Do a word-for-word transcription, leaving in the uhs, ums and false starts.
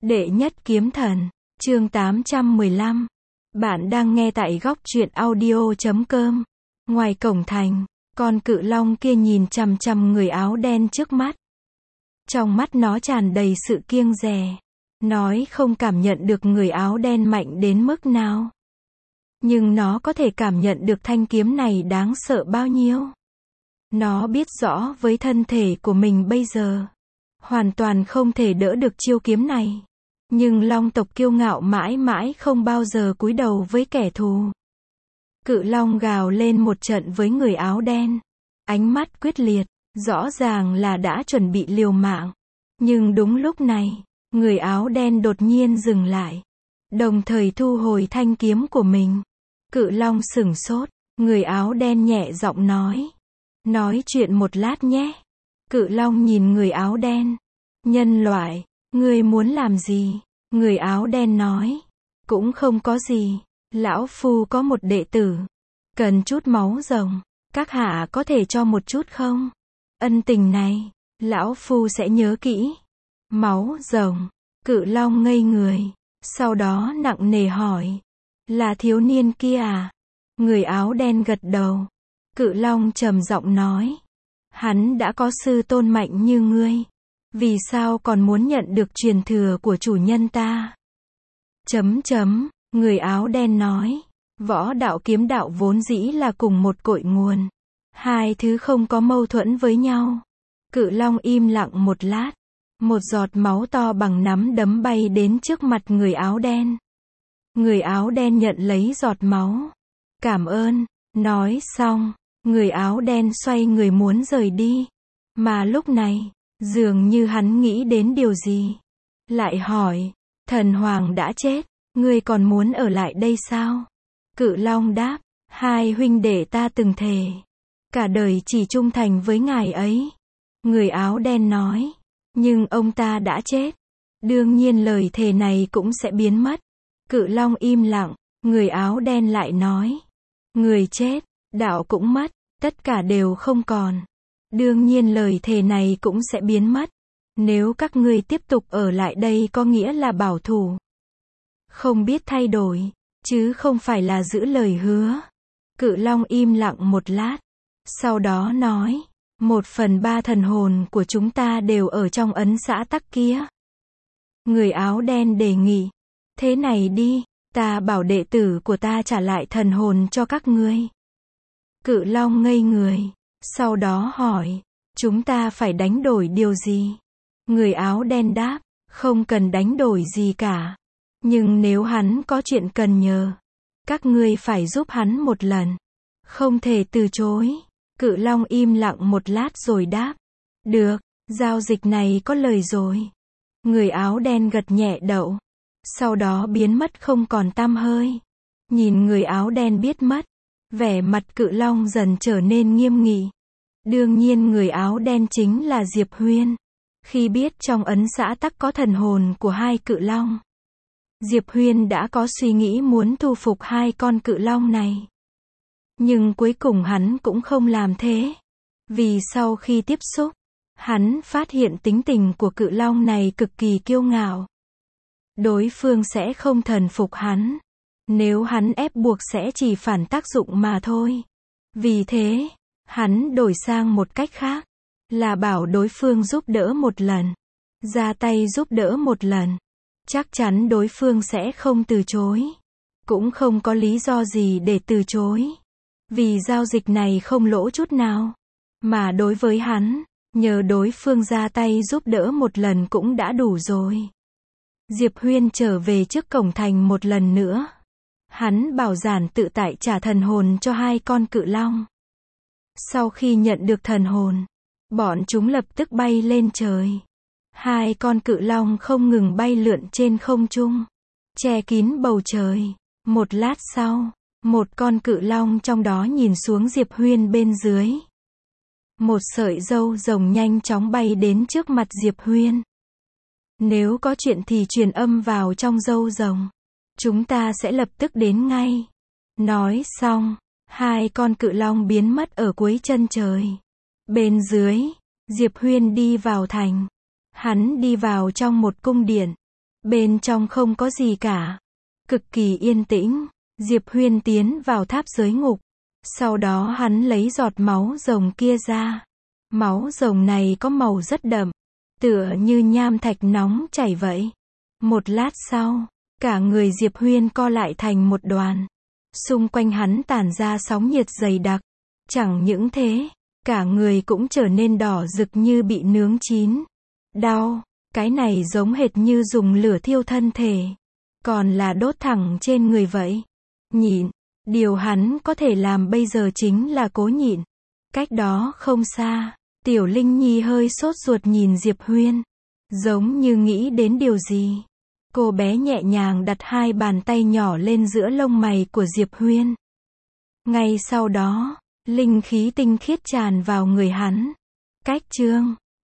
Đệ nhất kiếm thần, chương tám trăm mười lăm. Bạn đang nghe tại góc truyện audio chấm com. Ngoài cổng thành, con cự long kia nhìn chằm chằm người áo đen trước mắt. Trong mắt nó tràn đầy sự kiêng dè. Nói không cảm nhận được người áo đen mạnh đến mức nào. Nhưng nó có thể cảm nhận được thanh kiếm này đáng sợ bao nhiêu. Nó biết rõ với thân thể của mình bây giờ, hoàn toàn không thể đỡ được chiêu kiếm này. Nhưng long tộc kiêu ngạo mãi mãi không bao giờ cúi đầu với kẻ thù. Cự long gào lên một trận với người áo đen. Ánh mắt quyết liệt, rõ ràng là đã chuẩn bị liều mạng. Nhưng đúng lúc này, người áo đen đột nhiên dừng lại. Đồng thời thu hồi thanh kiếm của mình. Cự long sửng sốt, người áo đen nhẹ giọng nói. Nói chuyện một lát nhé. Cự long nhìn người áo đen. Nhân loại, ngươi muốn làm gì? Người áo đen nói. Cũng không có gì. Lão phu có một đệ tử. Cần chút máu rồng. Các hạ có thể cho một chút không? Ân tình này, lão phu sẽ nhớ kỹ. Máu rồng. Cự long ngây người. Sau đó nặng nề hỏi. Là thiếu niên kia à? Người áo đen gật đầu. Cự long trầm giọng nói. Hắn đã có sư tôn mạnh như ngươi. Vì sao còn muốn nhận được truyền thừa của chủ nhân ta? Chấm chấm, người áo đen nói. Võ đạo kiếm đạo vốn dĩ là cùng một cội nguồn. Hai thứ không có mâu thuẫn với nhau. Cự long im lặng một lát. Một giọt máu to bằng nắm đấm bay đến trước mặt người áo đen. Người áo đen nhận lấy giọt máu. Cảm ơn, nói xong, người áo đen xoay người muốn rời đi. Mà lúc này, dường như hắn nghĩ đến điều gì. Lại hỏi, thần hoàng đã chết, ngươi còn muốn ở lại đây sao? Cự long đáp, hai huynh đệ ta từng thề. Cả đời chỉ trung thành với ngài ấy. Người áo đen nói, nhưng ông ta đã chết. Đương nhiên lời thề này cũng sẽ biến mất. Cự long im lặng, người áo đen lại nói. Người chết, đạo cũng mất, tất cả đều không còn. Đương nhiên lời thề này cũng sẽ biến mất. Nếu các ngươi tiếp tục ở lại đây có nghĩa là bảo thủ. Không biết thay đổi, chứ không phải là giữ lời hứa. Cự long im lặng một lát. Sau đó nói, một phần ba thần hồn của chúng ta đều ở trong ấn xã tắc kia. Người áo đen đề nghị. Thế này đi, ta bảo đệ tử của ta trả lại thần hồn cho các ngươi. Cự long ngây người. Sau đó hỏi, chúng ta phải đánh đổi điều gì? Người áo đen đáp, không cần đánh đổi gì cả. Nhưng nếu hắn có chuyện cần nhờ, các ngươi phải giúp hắn một lần. Không thể từ chối. Cự long im lặng một lát rồi đáp. Được, giao dịch này có lời rồi. Người áo đen gật nhẹ đầu. Sau đó biến mất không còn tăm hơi. Nhìn người áo đen biết mất, vẻ mặt cự long dần trở nên nghiêm nghị. Đương nhiên người áo đen chính là Diệp Huyên. Khi biết trong ấn xã tắc có thần hồn của hai cự long, Diệp Huyên đã có suy nghĩ muốn thu phục hai con cự long này. Nhưng cuối cùng hắn cũng không làm thế. Vì sau khi tiếp xúc, hắn phát hiện tính tình của cự long này cực kỳ kiêu ngạo. Đối phương sẽ không thần phục hắn. Nếu hắn ép buộc sẽ chỉ phản tác dụng mà thôi. Vì thế, hắn đổi sang một cách khác. Là bảo đối phương giúp đỡ một lần. Ra tay giúp đỡ một lần. Chắc chắn đối phương sẽ không từ chối. Cũng không có lý do gì để từ chối. Vì giao dịch này không lỗ chút nào. Mà đối với hắn, nhờ đối phương ra tay giúp đỡ một lần cũng đã đủ rồi. Diệp Huyên trở về trước cổng thành một lần nữa. Hắn bảo giản tự tại trả thần hồn cho hai con cự long. Sau khi nhận được thần hồn, bọn chúng lập tức bay lên trời. Hai con cự long không ngừng bay lượn trên không trung, che kín bầu trời. Một lát sau, một con cự long trong đó nhìn xuống Diệp Huyên bên dưới. Một sợi râu rồng nhanh chóng bay đến trước mặt Diệp Huyên. Nếu có chuyện thì truyền âm vào trong râu rồng. Chúng ta sẽ lập tức đến ngay. Nói xong, hai con cự long biến mất ở cuối chân trời. Bên dưới, Diệp Huyên đi vào thành. Hắn đi vào trong một cung điện. Bên trong không có gì cả. Cực kỳ yên tĩnh. Diệp Huyên tiến vào tháp giới ngục. Sau đó hắn lấy giọt máu rồng kia ra. Máu rồng này có màu rất đậm. Tựa như nham thạch nóng chảy vậy. Một lát sau, cả người Diệp Huyên co lại thành một đoàn. Xung quanh hắn tản ra sóng nhiệt dày đặc. Chẳng những thế, cả người cũng trở nên đỏ rực như bị nướng chín. Đau, cái này giống hệt như dùng lửa thiêu thân thể. Còn là đốt thẳng trên người vậy. Nhịn, điều hắn có thể làm bây giờ chính là cố nhịn. Cách đó không xa, Tiểu Linh Nhi hơi sốt ruột nhìn Diệp Huyên. Giống như nghĩ đến điều gì. Cô bé nhẹ nhàng đặt hai bàn tay nhỏ lên giữa lông mày của Diệp Huyên. Ngay sau đó, linh khí tinh khiết tràn vào người hắn. Cách chương